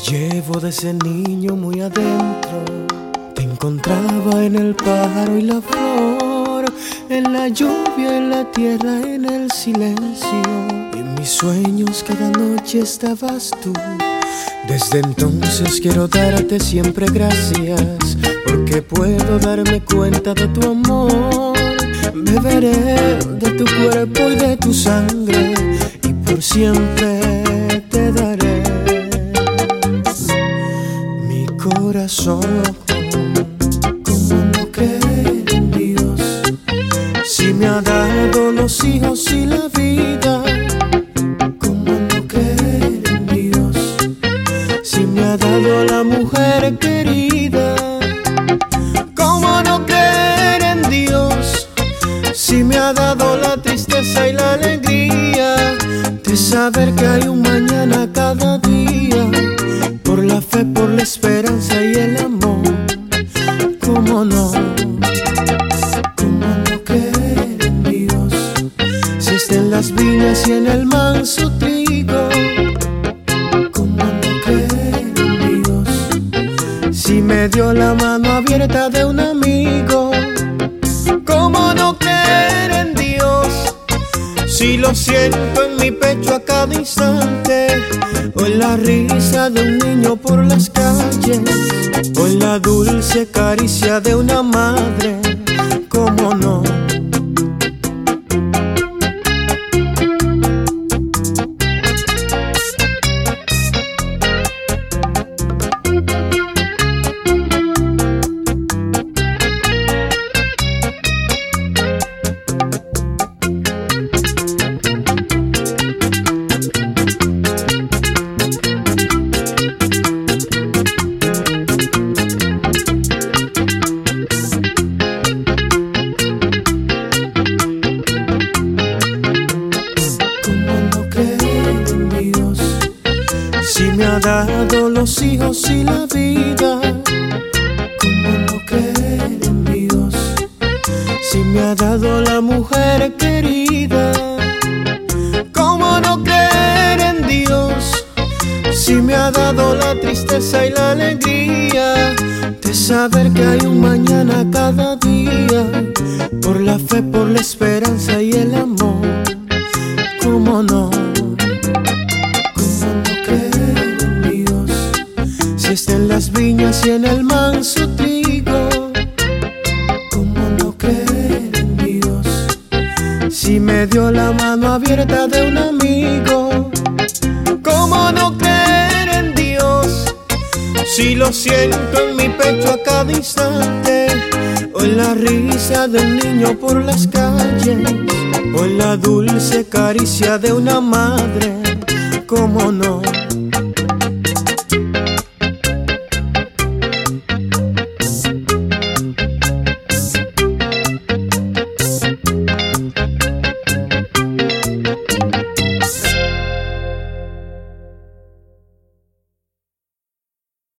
llevo desde niño muy adentro. Te encontraba en el pájaro y la flor, en la lluvia, en la tierra, en el silencio. Y en mis sueños cada noche estabas tú. Desde entonces quiero darte siempre gracias, porque puedo darme cuenta de tu amor. Beberé de tu cuerpo y de tu sangre, y por siempre te daré mi corazón. ¿Cómo no creer en Dios si me ha dado los hijos y la vida? ¿Cómo no creer en Dios si me ha dado la mujer querida? ¿Cómo no creer en Dios si me ha dado la tristeza y la alegría de saber que hay un mañana cada día? Por la fe, por la esperanza y el amor. ¿Cómo no? ¿Cómo no creer en Dios si está en las viñas y en el manso trigo? ¿Cómo no creer en Dios si me dio la mano abierta de un amigo? ¿Cómo no creer en Dios si lo siento en mi pecho a cada instante? O en la risa de un niño por las calles, o en la dulce caricia de una madre. ¿Cómo no? Si me ha dado los hijos y la vida, ¿cómo no creer en Dios? Si me ha dado la mujer querida, ¿cómo no creer en Dios? Si me ha dado la tristeza y la alegría de saber que hay un mañana cada día. Por la fe, por la esperanza y el amor. ¿Cómo no? Está en las viñas y en el manso trigo. ¿Cómo no creer en Dios si me dio la mano abierta de un amigo? ¿Cómo no creer en Dios si lo siento en mi pecho a cada instante? O en la risa de un niño por las calles, o en la dulce caricia de una madre. ¿Cómo no?